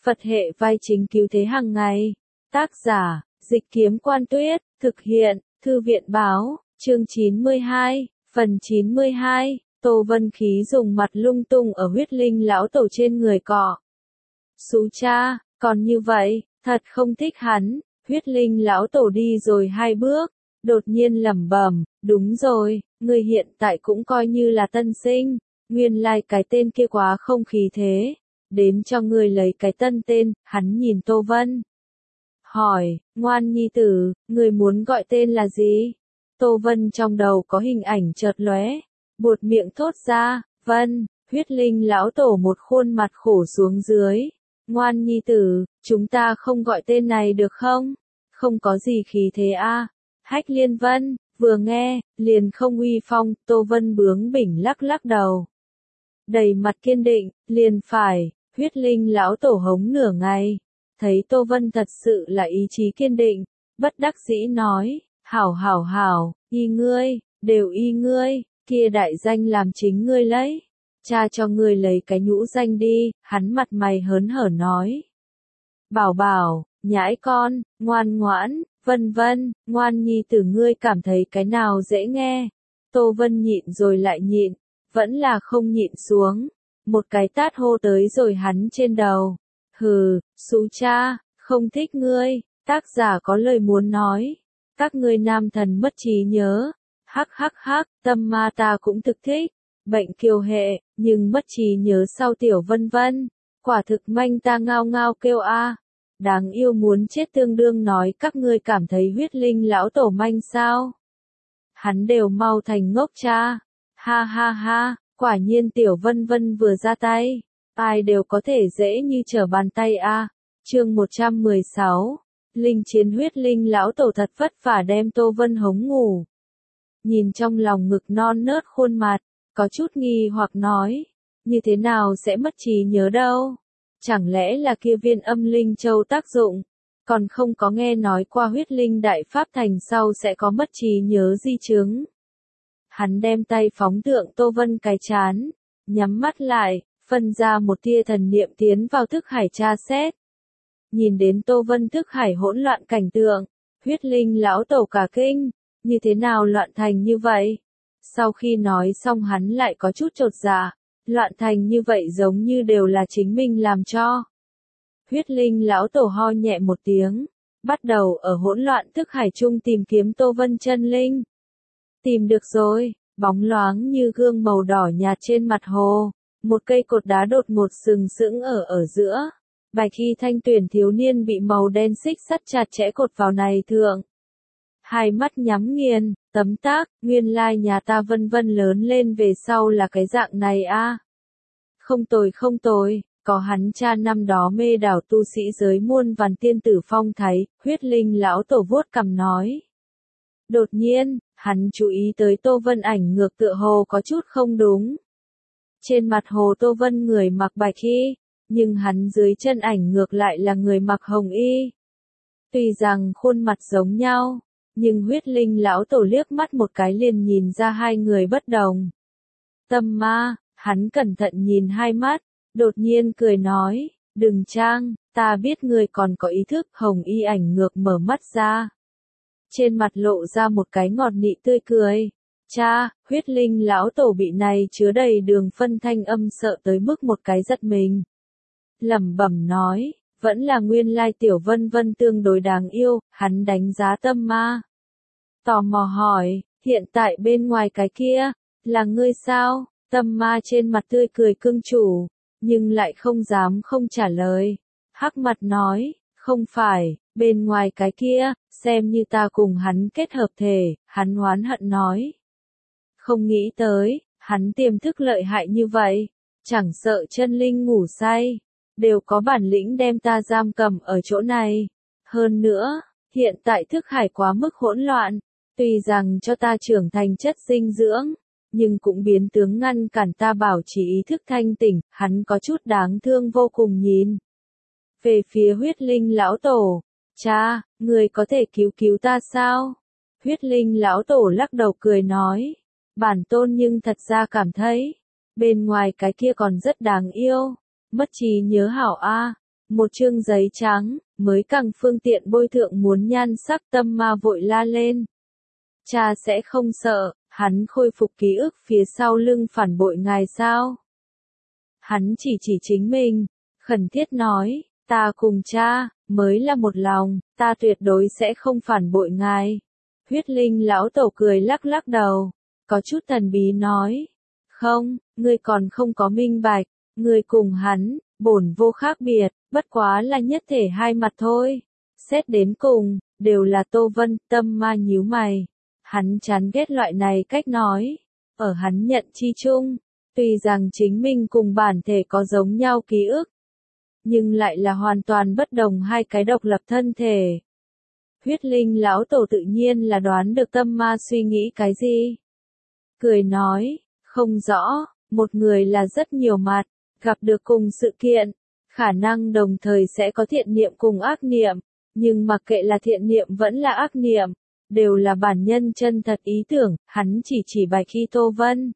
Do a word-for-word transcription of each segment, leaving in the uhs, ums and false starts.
Phật hệ vai chính cứu thế hàng ngày. Tác giả, Dịch Kiếm Quan Tuyết, thực hiện, Thư viện Báo, chương chín mươi hai, phần chín mươi hai, Tô Vân Khí dùng mặt lung tung ở huyết linh lão tổ trên người cọ. Xú cha, còn như vậy, thật không thích hắn, huyết linh lão tổ đi rồi hai bước, đột nhiên lẩm bẩm, đúng rồi, người hiện tại cũng coi như là tân sinh, nguyên lai cái tên kia quá không khí thế, đến cho người lấy cái tân tên, hắn nhìn Tô Vân. Hỏi, ngoan nhi tử, người muốn gọi tên là gì? Tô Vân trong đầu có hình ảnh chợt lóe, buột miệng thốt ra, Vân, huyết linh lão tổ một khuôn mặt khổ xuống dưới. Ngoan nhi tử, chúng ta không gọi tên này được không? Không có gì khí thế a. À. Hách Liên Vân, vừa nghe, liền không uy phong, Tô Vân bướng bỉnh lắc lắc đầu. Đầy mặt kiên định, liền phải, huyết linh lão tổ hống nửa ngày. Thấy Tô Vân thật sự là ý chí kiên định, bất đắc dĩ nói, hảo hảo hảo, y ngươi, đều y ngươi, kia đại danh làm chính ngươi lấy. Cha cho ngươi lấy cái nhũ danh đi, hắn mặt mày hớn hở nói. Bảo bảo, nhãi con, ngoan ngoãn, vân vân, ngoan nhi tử ngươi cảm thấy cái nào dễ nghe. Tô Vân nhịn rồi lại nhịn, vẫn là không nhịn xuống. Một cái tát hô tới rồi hắn trên đầu. Hừ, xú cha, không thích ngươi, tác giả có lời muốn nói. Các ngươi nam thần mất trí nhớ. Hắc hắc hắc, tâm ma ta cũng thực thích. Bệnh kiều hệ, nhưng mất trí nhớ sau tiểu vân vân. Quả thực manh ta ngao ngao kêu a. Đáng yêu muốn chết tương đương nói các ngươi cảm thấy huyết linh lão tổ manh sao. Hắn đều mau thành ngốc cha. Ha ha ha, quả nhiên tiểu vân vân vừa ra tay. Ai đều có thể dễ như trở bàn tay a. Chương một trăm mười sáu. Linh chiến huyết linh lão tổ thật vất vả đem Tô Vân hống ngủ. Nhìn trong lòng ngực non nớt khuôn mặt, có chút nghi hoặc nói, như thế nào sẽ mất trí nhớ đâu? Chẳng lẽ là kia viên âm linh châu tác dụng? Còn không có nghe nói qua huyết linh đại pháp thành sau sẽ có mất trí nhớ di chứng. Hắn đem tay phóng tượng Tô Vân cái chán, nhắm mắt lại, phân ra một tia thần niệm tiến vào thức hải tra xét. Nhìn đến Tô Vân thức hải hỗn loạn cảnh tượng, huyết linh lão tổ cả kinh, như thế nào loạn thành như vậy? Sau khi nói xong hắn lại có chút chột dạ, loạn thành như vậy giống như đều là chính mình làm cho. Huyết linh lão tổ ho nhẹ một tiếng, bắt đầu ở hỗn loạn thức hải chung tìm kiếm Tô Vân chân linh. Tìm được rồi, bóng loáng như gương màu đỏ nhạt trên mặt hồ, một cây cột đá đột ngột sừng sững ở ở giữa. Bạch y thanh tuyển thiếu niên bị màu đen xích sắt chặt chẽ cột vào này thượng. Hai mắt nhắm nghiền, tấm tắc, nguyên lai nhà ta vân vân lớn lên về sau là cái dạng này a. À. Không tồi không tồi, có hắn cha năm đó mê đảo tu sĩ giới muôn vàn tiên tử phong thái, huyết linh lão tổ vuốt cằm nói. Đột nhiên, hắn chú ý tới Tô Vân ảnh ngược tựa hồ có chút không đúng. Trên mặt hồ Tô Vân người mặc bạch y, nhưng hắn dưới chân ảnh ngược lại là người mặc hồng y. Tuy rằng khuôn mặt giống nhau, nhưng huyết linh lão tổ liếc mắt một cái liền nhìn ra hai người bất đồng. Tâm ma, hắn cẩn thận nhìn hai mắt, đột nhiên cười nói, đừng trang, ta biết người còn có ý thức. Hồng y ảnh ngược mở mắt ra. Trên mặt lộ ra một cái ngọt nị tươi cười. Cha, huyết linh lão tổ bị này chứa đầy đường phân thanh âm sợ tới mức một cái giật mình. Lẩm bẩm nói, vẫn là nguyên lai tiểu vân vân tương đối đáng yêu, hắn đánh giá tâm ma. Tò mò hỏi, hiện tại bên ngoài cái kia, là ngươi sao? Tâm ma trên mặt tươi cười cưng chủ, nhưng lại không dám không trả lời. Hắc mặt nói, không phải, bên ngoài cái kia, xem như ta cùng hắn kết hợp thể, hắn oán hận nói. Không nghĩ tới, hắn tiềm thức lợi hại như vậy, chẳng sợ chân linh ngủ say, đều có bản lĩnh đem ta giam cầm ở chỗ này. Hơn nữa, hiện tại thức hải quá mức hỗn loạn, tuy rằng cho ta trưởng thành chất dinh dưỡng, nhưng cũng biến tướng ngăn cản ta bảo trì ý thức thanh tỉnh, hắn có chút đáng thương vô cùng nhìn. Về phía huyết linh lão tổ, cha, người có thể cứu cứu ta sao? Huyết linh lão tổ lắc đầu cười nói, bản tôn nhưng thật ra cảm thấy, bên ngoài cái kia còn rất đáng yêu, mất trí nhớ hảo a. một chương giấy trắng, mới càng phương tiện bôi thượng muốn nhan sắc. Tâm ma vội la lên. Cha sẽ không sợ, hắn khôi phục ký ức phía sau lưng phản bội ngài sao? Hắn chỉ chỉ chính mình, khẩn thiết nói, ta cùng cha, mới là một lòng, ta tuyệt đối sẽ không phản bội ngài. Huyết linh lão tổ cười lắc lắc đầu, có chút thần bí nói, không, ngươi còn không có minh bạch, ngươi cùng hắn, bổn vô khác biệt, bất quá là nhất thể hai mặt thôi. Xét đến cùng, đều là Tô Vân. Tâm ma nhíu mày. Hắn chán ghét loại này cách nói. Ở hắn nhận chi chung, tuy rằng chính mình cùng bản thể có giống nhau ký ức, nhưng lại là hoàn toàn bất đồng hai cái độc lập thân thể. Huyết linh lão tổ tự nhiên là đoán được tâm ma suy nghĩ cái gì. Cười nói, không rõ, một người là rất nhiều mặt, gặp được cùng sự kiện, khả năng đồng thời sẽ có thiện niệm cùng ác niệm, nhưng mặc kệ là thiện niệm vẫn là ác niệm, đều là bản nhân chân thật ý tưởng. Hắn chỉ chỉ Bạch Y Tô Vân,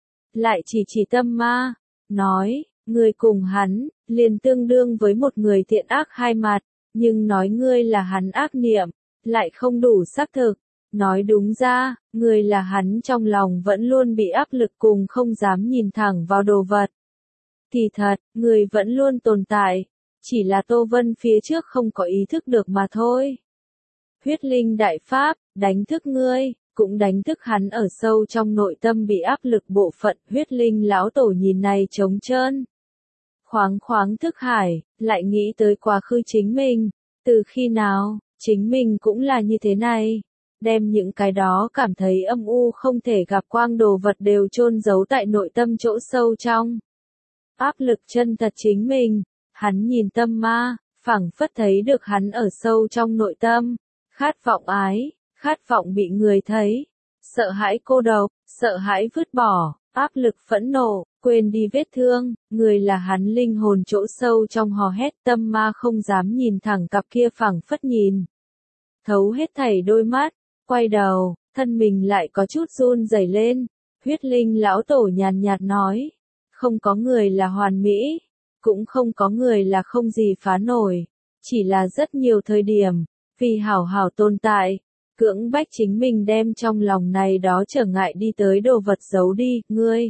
lại chỉ chỉ tâm ma, nói, ngươi cùng hắn, liền tương đương với một người thiện ác hai mặt, nhưng nói ngươi là hắn ác niệm, lại không đủ xác thực. Nói đúng ra, ngươi là hắn trong lòng vẫn luôn bị áp lực cùng không dám nhìn thẳng vào đồ vật. Thì thật, ngươi vẫn luôn tồn tại, chỉ là Tô Vân phía trước không có ý thức được mà thôi. Huyết linh đại pháp, đánh thức ngươi, cũng đánh thức hắn ở sâu trong nội tâm bị áp lực bộ phận. Huyết linh lão tổ nhìn này trống trơn, khoáng khoáng thức hải, lại nghĩ tới quá khứ chính mình, từ khi nào, chính mình cũng là như thế này. Đem những cái đó cảm thấy âm u không thể gặp quang đồ vật đều chôn giấu tại nội tâm chỗ sâu trong. Áp lực chân thật chính mình, hắn nhìn tâm ma, phảng phất thấy được hắn ở sâu trong nội tâm, khát vọng ái, khát vọng bị người thấy, sợ hãi cô độc, sợ hãi vứt bỏ, áp lực phẫn nộ, quên đi vết thương. Người là hắn linh hồn chỗ sâu trong hò hét. Tâm ma không dám nhìn thẳng cặp kia phảng phất nhìn thấu hết thảy đôi mắt, quay đầu, thân mình lại có chút run rẩy lên. Huyết linh lão tổ nhàn nhạt nói, không có người là hoàn mỹ, cũng không có người là không gì phá nổi, chỉ là rất nhiều thời điểm, vì hảo hảo tồn tại, cưỡng bách chính mình đem trong lòng này đó trở ngại đi tới đồ vật giấu đi. Ngươi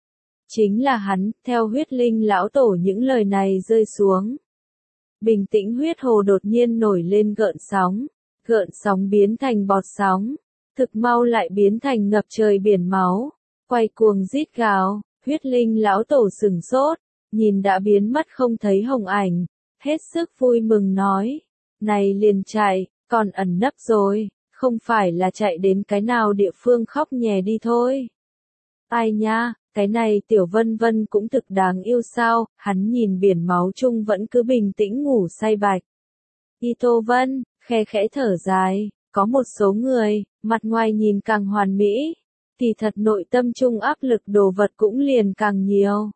chính là hắn. Theo huyết linh lão tổ những lời này rơi xuống, bình tĩnh huyết hồ đột nhiên nổi lên gợn sóng, gợn sóng biến thành bọt sóng, thực mau lại biến thành ngập trời biển máu, quay cuồng rít gào. Huyết linh lão tổ sừng sốt, nhìn đã biến mất không thấy hồng ảnh, hết sức vui mừng nói, này liền chạy, còn ẩn nấp rồi, không phải là chạy đến cái nào địa phương khóc nhè đi thôi. Ai nha, cái này tiểu Vân Vân cũng thực đáng yêu sao. Hắn nhìn biển máu chung vẫn cứ bình tĩnh ngủ say Bạch Y Tô Vân, khe khẽ thở dài, có một số người, mặt ngoài nhìn càng hoàn mỹ, thì thật nội tâm chung áp lực đồ vật cũng liền càng nhiều.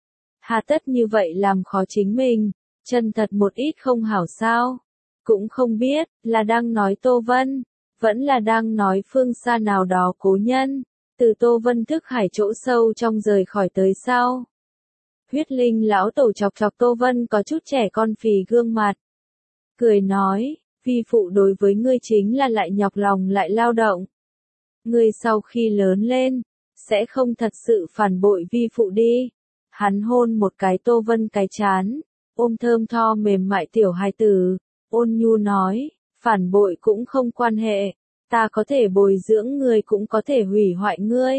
Hà tất như vậy làm khó chính mình, chân thật một ít không hảo sao? Cũng không biết, là đang nói Tô Vân, vẫn là đang nói phương xa nào đó cố nhân, từ Tô Vân thức hải chỗ sâu trong rời khỏi tới sao? Huyết linh lão tổ chọc chọc Tô Vân có chút trẻ con phì gương mặt, cười nói, vi phụ đối với ngươi chính là lại nhọc lòng lại lao động. Ngươi sau khi lớn lên, sẽ không thật sự phản bội vi phụ đi. Hắn hôn một cái Tô Vân cái chán, ôm thơm tho mềm mại tiểu hài tử, ôn nhu nói, phản bội cũng không quan hệ, ta có thể bồi dưỡng ngươi cũng có thể hủy hoại ngươi.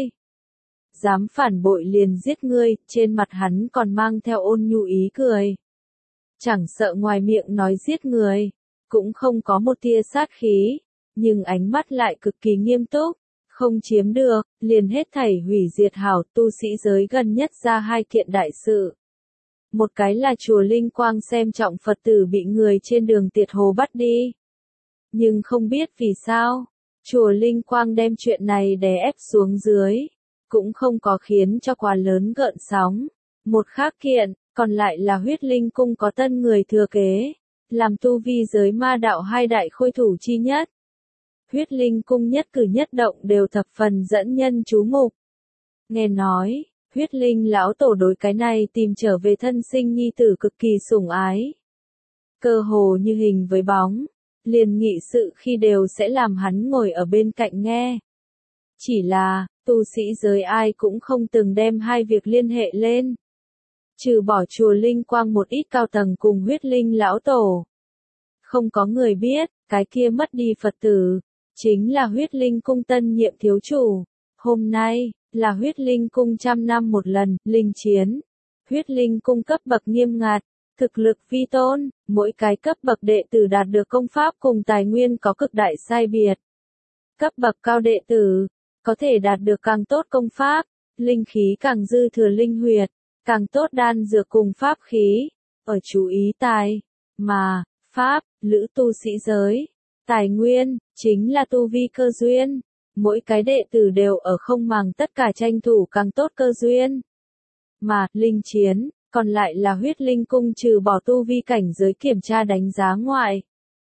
Dám phản bội liền giết ngươi. Trên mặt hắn còn mang theo ôn nhu ý cười. Chẳng sợ ngoài miệng nói giết người, cũng không có một tia sát khí, nhưng ánh mắt lại cực kỳ nghiêm túc. Không chiếm được, liền hết thảy hủy diệt. Hảo. Tu sĩ giới gần nhất ra hai kiện đại sự. Một cái là chùa Linh Quang xem trọng Phật tử bị người trên đường tiệt hồ bắt đi. Nhưng không biết vì sao, chùa Linh Quang đem chuyện này đè ép xuống dưới, cũng không có khiến cho quá lớn gợn sóng. Một khác kiện, còn lại là huyết linh cung có tân người thừa kế, làm tu vi giới ma đạo hai đại khôi thủ chi nhất. Huyết linh cung nhất cử nhất động đều thập phần dẫn nhân chú mục. Nghe nói, huyết linh lão tổ đối cái này tìm trở về thân sinh nhi tử cực kỳ sủng ái. cơ hồ như hình với bóng, liền nghị sự khi đều sẽ làm hắn ngồi ở bên cạnh nghe. Chỉ là, tu sĩ giới ai cũng không từng đem hai việc liên hệ lên. Trừ bỏ chùa Linh Quang một ít cao tầng cùng huyết linh lão tổ. Không có người biết, cái kia mất đi Phật tử, chính là huyết linh cung tân nhiệm thiếu chủ. Hôm nay, là huyết linh cung trăm năm một lần, linh chiến. Huyết linh cung cấp bậc nghiêm ngặt, thực lực vi tôn, mỗi cái cấp bậc đệ tử đạt được công pháp cùng tài nguyên có cực đại sai biệt. Cấp bậc cao đệ tử, có thể đạt được càng tốt công pháp, linh khí càng dư thừa linh huyệt, càng tốt đan dược cùng pháp khí. Ở chú ý tài, mà, pháp, lữ tu sĩ giới, tài nguyên, chính là tu vi cơ duyên. Mỗi cái đệ tử đều ở không màng tất cả tranh thủ càng tốt cơ duyên. Mà, linh chiến, còn lại là huyết linh cung trừ bỏ tu vi cảnh giới kiểm tra đánh giá ngoại.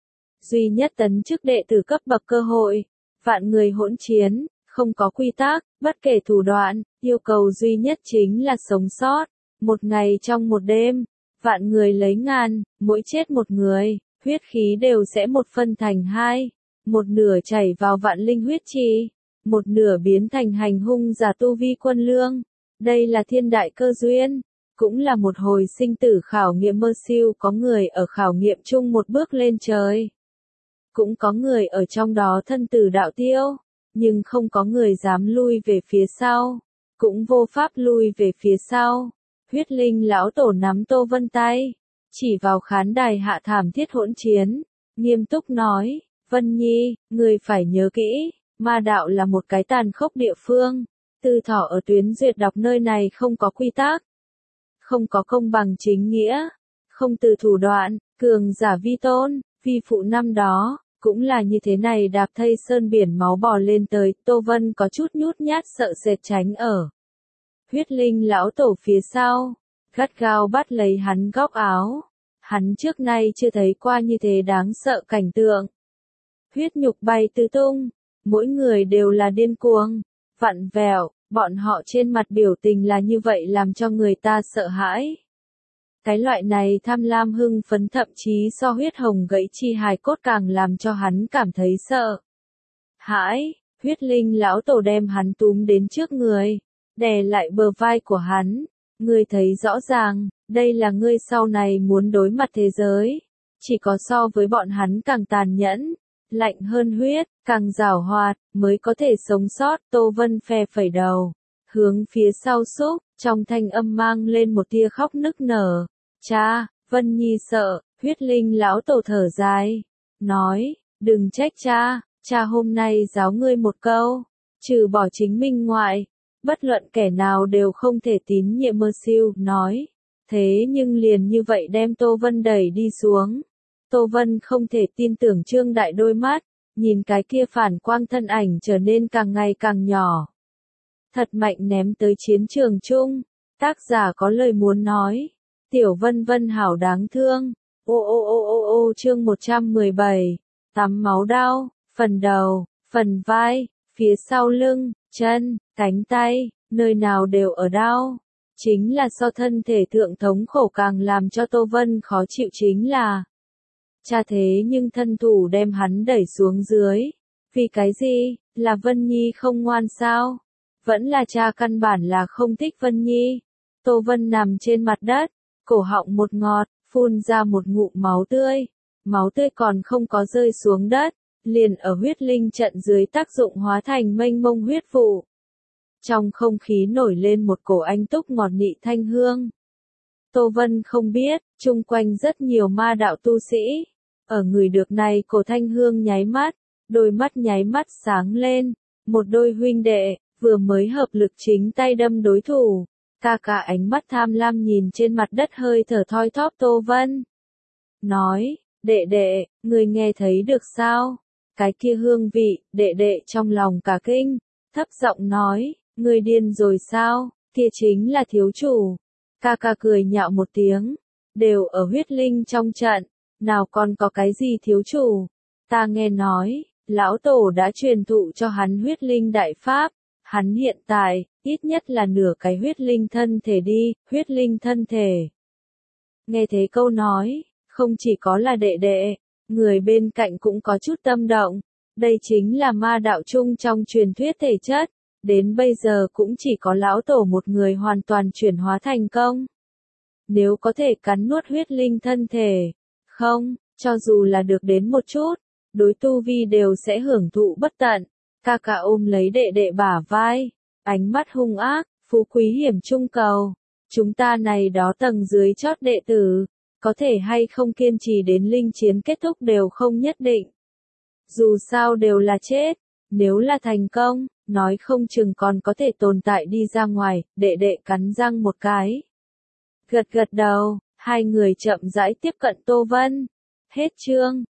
Duy nhất tấn chức đệ tử cấp bậc cơ hội, vạn người hỗn chiến, không có quy tắc, bất kể thủ đoạn, yêu cầu duy nhất chính là sống sót. Một ngày trong một đêm, vạn người lấy ngàn, mỗi chết một người, huyết khí đều sẽ một phân thành hai. Một nửa chảy vào vạn linh huyết trì, một nửa biến thành hành hung giả tu vi quân lương. Đây là thiên đại cơ duyên, cũng là một hồi sinh tử khảo nghiệm mơ siêu, có người ở khảo nghiệm chung một bước lên trời. Cũng có người ở trong đó thân tử đạo tiêu, nhưng không có người dám lui về phía sau, cũng vô pháp lui về phía sau. Huyết linh lão tổ nắm Tô Vân tay, chỉ vào khán đài hạ thảm thiết hỗn chiến, nghiêm túc nói, Vân Nhi, người phải nhớ kỹ, ma đạo là một cái tàn khốc địa phương, Tư Thỏ ở tuyến duyệt đọc nơi này không có quy tắc, không có công bằng chính nghĩa, không từ thủ đoạn, cường giả vi tôn, vi phụ năm đó, cũng là như thế này đạp thây sơn biển máu bò lên tới. Tô Vân có chút nhút nhát sợ sệt tránh ở huyết linh lão tổ phía sau, gắt gao bắt lấy hắn góc áo. Hắn trước nay chưa thấy qua như thế đáng sợ cảnh tượng. Huyết nhục bay tứ tung, mỗi người đều là điên cuồng, vặn vẹo, bọn họ trên mặt biểu tình là như vậy làm cho người ta sợ hãi. Cái loại này tham lam hưng phấn thậm chí so huyết hồng gãy chi hài cốt càng làm cho hắn cảm thấy sợ hãi. Huyết linh lão tổ đem hắn túm đến trước người, đè lại bờ vai của hắn. Ngươi thấy rõ ràng, đây là ngươi sau này muốn đối mặt thế giới. Chỉ có so với bọn hắn càng tàn nhẫn, lạnh hơn huyết, càng giảo hoạt, mới có thể sống sót. Tô Vân phe phẩy đầu, hướng phía sau xúc, trong thanh âm mang lên một tia khóc nức nở. Cha, Vân Nhi sợ. Huyết linh lão tổ thở dài, nói, đừng trách cha, cha hôm nay giáo ngươi một câu, trừ bỏ chính mình ngoại, bất luận kẻ nào đều không thể tín nhiệm. Mơ siêu nói, thế nhưng liền như vậy đem Tô Vân đẩy đi xuống. Tô Vân không thể tin tưởng trương đại đôi mắt, nhìn cái kia phản quang thân ảnh trở nên càng ngày càng nhỏ. Thật mạnh ném tới chiến trường chung, tác giả có lời muốn nói, Tiểu Vân Vân hảo đáng thương. Ô ô ô ô ô chương một trăm mười bảy, tắm máu đau, phần đầu, phần vai, phía sau lưng, chân, cánh tay, nơi nào đều ở đau. Chính là so thân thể thượng thống khổ càng làm cho Tô Vân khó chịu chính là cha thế nhưng thân thủ đem hắn đẩy xuống dưới. Vì cái gì? Là Vân Nhi không ngoan sao? Vẫn là cha căn bản là không thích Vân Nhi. Tô Vân nằm trên mặt đất, cổ họng một ngọt, phun ra một ngụm máu tươi. Máu tươi còn không có rơi xuống đất, liền ở huyết linh trận dưới tác dụng hóa thành mênh mông huyết vụ. Trong không khí nổi lên một cổ anh túc ngọt nị thanh hương. Tô Vân không biết, chung quanh rất nhiều ma đạo tu sĩ. Ở người được này cổ thanh hương nháy mắt, đôi mắt nháy mắt sáng lên. Một đôi huynh đệ, vừa mới hợp lực chính tay đâm đối thủ. Ca ca ánh mắt tham lam nhìn trên mặt đất hơi thở thoi thóp Tô Vân. Nói, đệ đệ, người nghe thấy được sao? Cái kia hương vị, đệ đệ trong lòng cả kinh, thấp giọng nói, người điên rồi sao, kia chính là thiếu chủ. Ca ca cười nhạo một tiếng, đều ở huyết linh trong trận, nào còn có cái gì thiếu chủ. Ta nghe nói, lão tổ đã truyền thụ cho hắn huyết linh đại pháp, hắn hiện tại, ít nhất là nửa cái huyết linh thân thể đi, huyết linh thân thể. Nghe thế câu nói, Không chỉ có là đệ đệ, người bên cạnh cũng có chút tâm động. Đây chính là ma đạo chung trong truyền thuyết thể chất. Đến bây giờ cũng chỉ có lão tổ một người hoàn toàn chuyển hóa thành công. Nếu có thể cắn nuốt huyết linh thân thể, không, cho dù là được đến một chút, đối tu vi đều sẽ hưởng thụ bất tận. Ca ca ôm lấy đệ đệ bả vai, ánh mắt hung ác, phú quý hiểm trung cầu. Chúng ta này đó tầng dưới chót đệ tử, có thể hay không kiên trì đến linh chiến kết thúc đều không nhất định. Dù sao đều là chết, nếu là thành công, nói không chừng còn có thể tồn tại đi ra ngoài, đệ đệ cắn răng một cái. Gật gật đầu, hai người chậm rãi tiếp cận Tô Vân. Hết chương.